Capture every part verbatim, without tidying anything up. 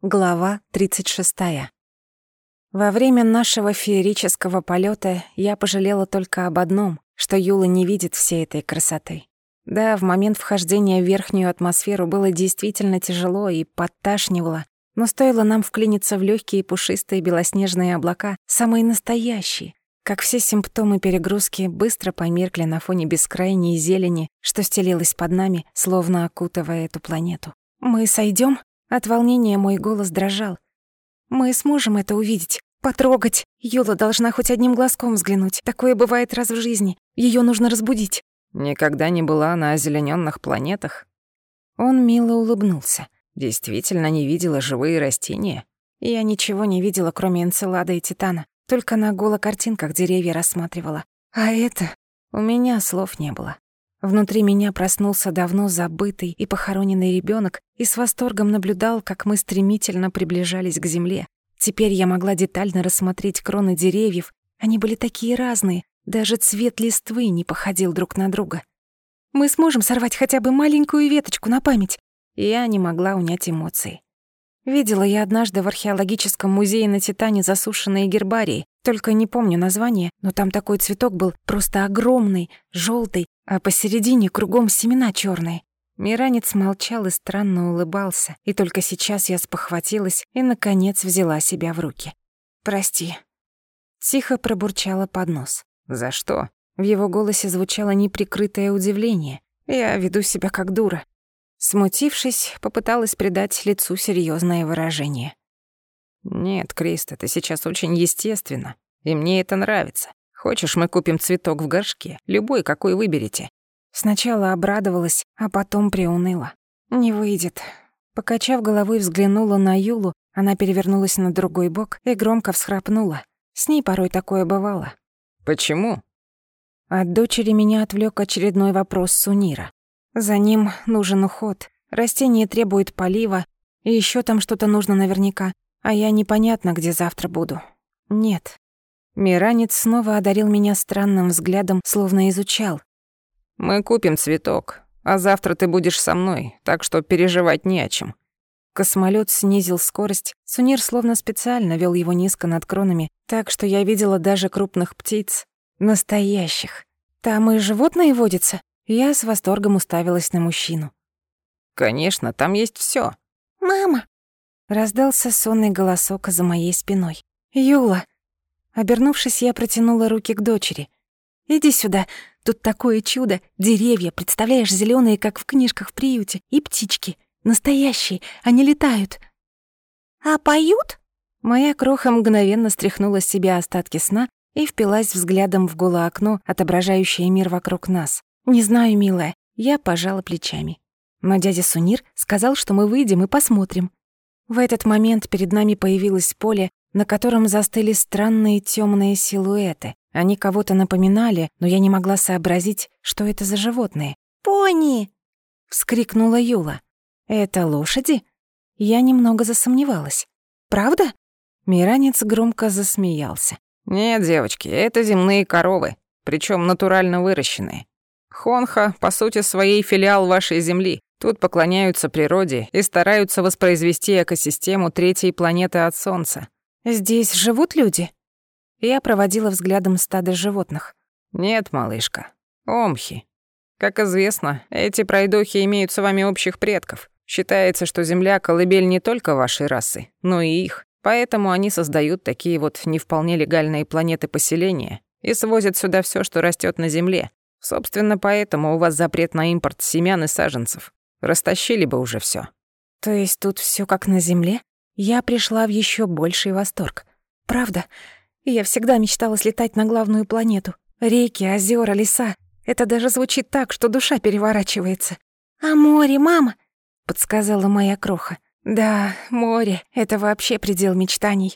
Глава тридцать шестая. Во время нашего феерического полета я пожалела только об одном, что Юла не видит всей этой красоты. Да, в момент вхождения в верхнюю атмосферу было действительно тяжело и подташнивало, но стоило нам вклиниться в легкие пушистые белоснежные облака, самые настоящие, как все симптомы перегрузки быстро померкли на фоне бескрайней зелени, что стелилась под нами, словно окутывая эту планету. «Мы сойдём?» От волнения мой голос дрожал. «Мы сможем это увидеть, потрогать. Юла должна хоть одним глазком взглянуть. Такое бывает раз в жизни. Её нужно разбудить». «Никогда не была на озеленённых планетах?» Он мило улыбнулся. «Действительно не видела живые растения?» Я ничего не видела, кроме Энцелада и Титана. Только на голокартинках деревья рассматривала. А это... У меня слов не было. Внутри меня проснулся давно забытый и похороненный ребёнок и с восторгом наблюдал, как мы стремительно приближались к земле. Теперь я могла детально рассмотреть кроны деревьев. Они были такие разные, даже цвет листвы не походил друг на друга. «Мы сможем сорвать хотя бы маленькую веточку на память?» Я не могла унять эмоции. Видела я однажды в археологическом музее на Титане засушенные гербарии, только не помню название, но там такой цветок был просто огромный, жёлтый, а посередине кругом семена чёрные. Миранец молчал и странно улыбался, и только сейчас я спохватилась и, наконец, взяла себя в руки. «Прости». Тихо пробурчала под нос. «За что?» В его голосе звучало неприкрытое удивление. «Я веду себя как дура». Смутившись, попыталась придать лицу серьёзное выражение. «Нет, Криста, ты сейчас очень естественно, и мне это нравится. Хочешь, мы купим цветок в горшке, любой, какой выберете?» Сначала обрадовалась, а потом приуныла. «Не выйдет». Покачав головой, взглянула на Юлу, она перевернулась на другой бок и громко всхрапнула. С ней порой такое бывало. «Почему?» От дочери меня отвлёк очередной вопрос Сунира. За ним нужен уход, растение требует полива, и ещё там что-то нужно наверняка, а я непонятно, где завтра буду. Нет. Миранец снова одарил меня странным взглядом, словно изучал. «Мы купим цветок, а завтра ты будешь со мной, так что переживать не о чем». Космолёт снизил скорость, Сунир словно специально вёл его низко над кронами, так что я видела даже крупных птиц. Настоящих. Там и животные водятся. Я с восторгом уставилась на мужчину. «Конечно, там есть всё». «Мама!» Раздался сонный голосок за моей спиной. «Юла!» Обернувшись, я протянула руки к дочери. «Иди сюда, тут такое чудо, деревья, представляешь, зелёные, как в книжках в приюте, и птички, настоящие, они летают». «А поют?» Моя кроха мгновенно стряхнула с себя остатки сна и впилась взглядом в голое окно, отображающее мир вокруг нас. «Не знаю, милая», я пожала плечами. Но дядя Сунир сказал, что мы выйдем и посмотрим. В этот момент перед нами появилось поле, на котором застыли странные тёмные силуэты. Они кого-то напоминали, но я не могла сообразить, что это за животные. «Пони!» — вскрикнула Юла. «Это лошади?» Я немного засомневалась. «Правда?» Миранец громко засмеялся. «Нет, девочки, это земные коровы, причём натурально выращенные. Хонха, по сути своей, филиал вашей Земли. Тут поклоняются природе и стараются воспроизвести экосистему третьей планеты от Солнца». «Здесь живут люди?» Я проводила взглядом стадо животных. «Нет, малышка. Омхи. Как известно, эти пройдохи имеют с вами общих предков. Считается, что Земля — колыбель не только вашей расы, но и их. Поэтому они создают такие вот не вполне легальные планеты поселения и свозят сюда всё, что растёт на Земле. Собственно, поэтому у вас запрет на импорт семян и саженцев. Растащили бы уже всё». «То есть тут всё как на Земле?» Я пришла в ещё больший восторг. «Правда, я всегда мечтала слетать на главную планету. Реки, озёра, леса. Это даже звучит так, что душа переворачивается». «А море, мама?» — подсказала моя кроха. «Да, море — это вообще предел мечтаний».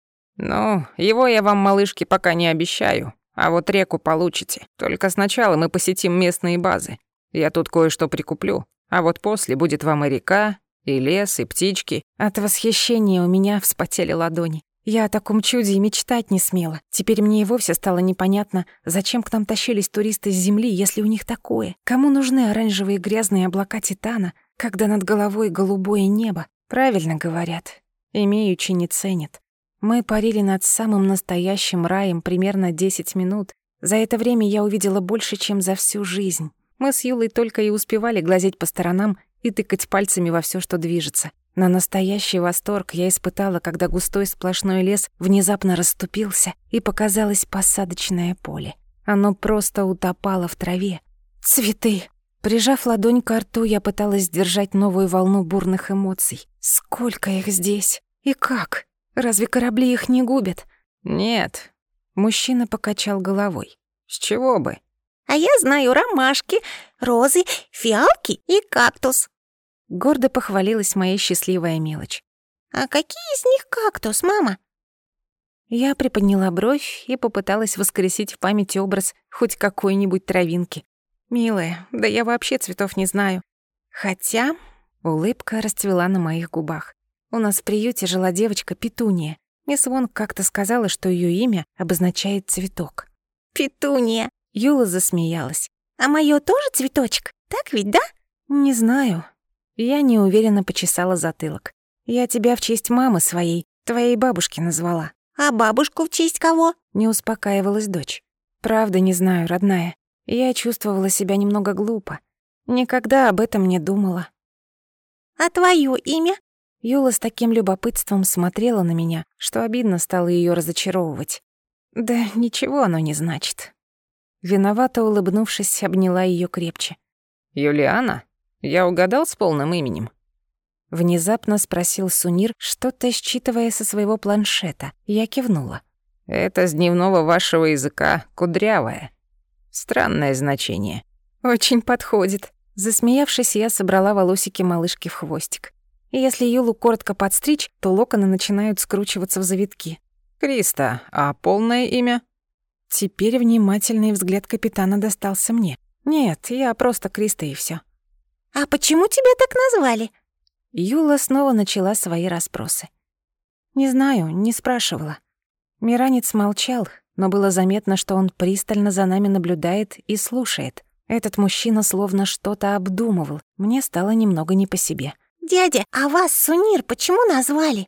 «Ну, его я вам, малышки, пока не обещаю. А вот реку получите. Только сначала мы посетим местные базы. Я тут кое-что прикуплю. А вот после будет вам и река, и лес, и птички». От восхищения у меня вспотели ладони. Я о таком чуде и мечтать не смела. Теперь мне и вовсе стало непонятно, зачем к нам тащились туристы с Земли, если у них такое. Кому нужны оранжевые грязные облака Титана, когда над головой голубое небо? Правильно говорят. имеючи не ценят. Мы парили над самым настоящим раем примерно десять минут. За это время я увидела больше, чем за всю жизнь. Мы с Юлой только и успевали глазеть по сторонам и тыкать пальцами во всё, что движется. Но настоящий восторг я испытала, когда густой сплошной лес внезапно расступился, и показалось посадочное поле. Оно просто утопало в траве. Цветы! Прижав ладонь ко рту, я пыталась сдержать новую волну бурных эмоций. Сколько их здесь? И как? Разве корабли их не губят? Нет. Мужчина покачал головой. С чего бы? А я знаю ромашки, розы, фиалки и кактус. Гордо похвалилась моя счастливая мелочь. А какие из них кактус, мама? Я приподняла бровь и попыталась воскресить в памяти образ хоть какой-нибудь травинки. Милая, да я вообще цветов не знаю. Хотя улыбка расцвела на моих губах. У нас в приюте жила девочка Петуния. Мисс Вонг как-то сказала, что её имя обозначает цветок. Петуния. Юла засмеялась. А моё тоже цветочек? Так ведь, да? Не знаю. Я неуверенно почесала затылок. Я тебя в честь мамы своей, твоей бабушки, назвала. А бабушку в честь кого? Не успокаивалась дочь. Правда не знаю, родная. Я чувствовала себя немного глупо. Никогда об этом не думала. А твоё имя? Юла с таким любопытством смотрела на меня, что обидно стало её разочаровывать. Да ничего оно не значит. Виновато улыбнувшись, обняла её крепче. Юлиана? Я угадал с полным именем? Внезапно спросил Сунир, что-то считывая со своего планшета. Я кивнула. Это с дневного вашего языка кудрявая. Странное значение. Очень подходит. Засмеявшись, я собрала волосики малышки в хвостик. И если Юлу коротко подстричь, то локоны начинают скручиваться в завитки. Криста, а полное имя? Теперь внимательный взгляд капитана достался мне. Нет, я просто Криста и всё. А почему тебя так назвали? Юла снова начала свои расспросы. Не знаю, не спрашивала. Миранец молчал, но было заметно, что он пристально за нами наблюдает и слушает. Этот мужчина словно что-то обдумывал. Мне стало немного не по себе. Дядя, а вас, Сунир, почему назвали?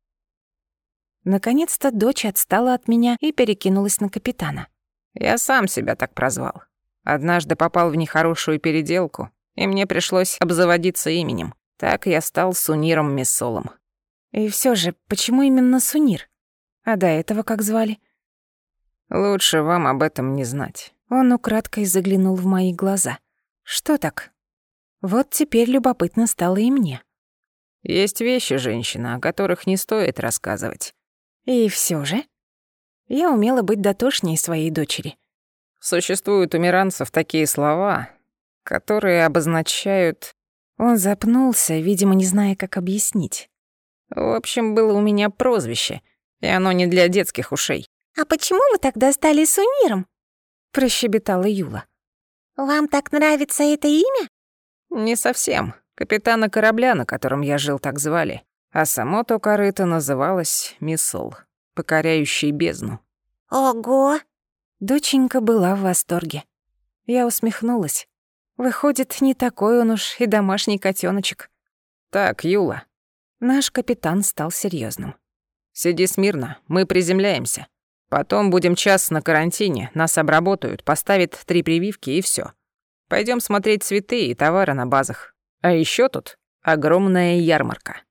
Наконец-то дочь отстала от меня и перекинулась на капитана. Я сам себя так прозвал. Однажды попал в нехорошую переделку, и мне пришлось обзаводиться именем. Так я стал Суниром Мессолом. И всё же, почему именно Сунир? А до этого как звали? Лучше вам об этом не знать. Он украдкой заглянул в мои глаза. Что так? Вот теперь любопытно стало и мне. Есть вещи, женщина, о которых не стоит рассказывать. И всё же? Я умела быть дотошней своей дочери. Существуют у миранцев такие слова, которые обозначают... Он запнулся, видимо, не зная, как объяснить. В общем, было у меня прозвище, и оно не для детских ушей. А почему вы тогда стали Суниром? Прощебетала Юла. Вам так нравится это имя? Не совсем. Капитана корабля, на котором я жил, так звали. А само то корыто называлось Миссол, покоряющий бездну. Ого! Доченька была в восторге. Я усмехнулась. Выходит, не такой он уж и домашний котёночек. Так, Юла. Наш капитан стал серьёзным. Сиди смирно, мы приземляемся. Потом будем час на карантине, нас обработают, поставят три прививки и всё. Пойдём смотреть цветы и товары на базах. А ещё тут огромная ярмарка.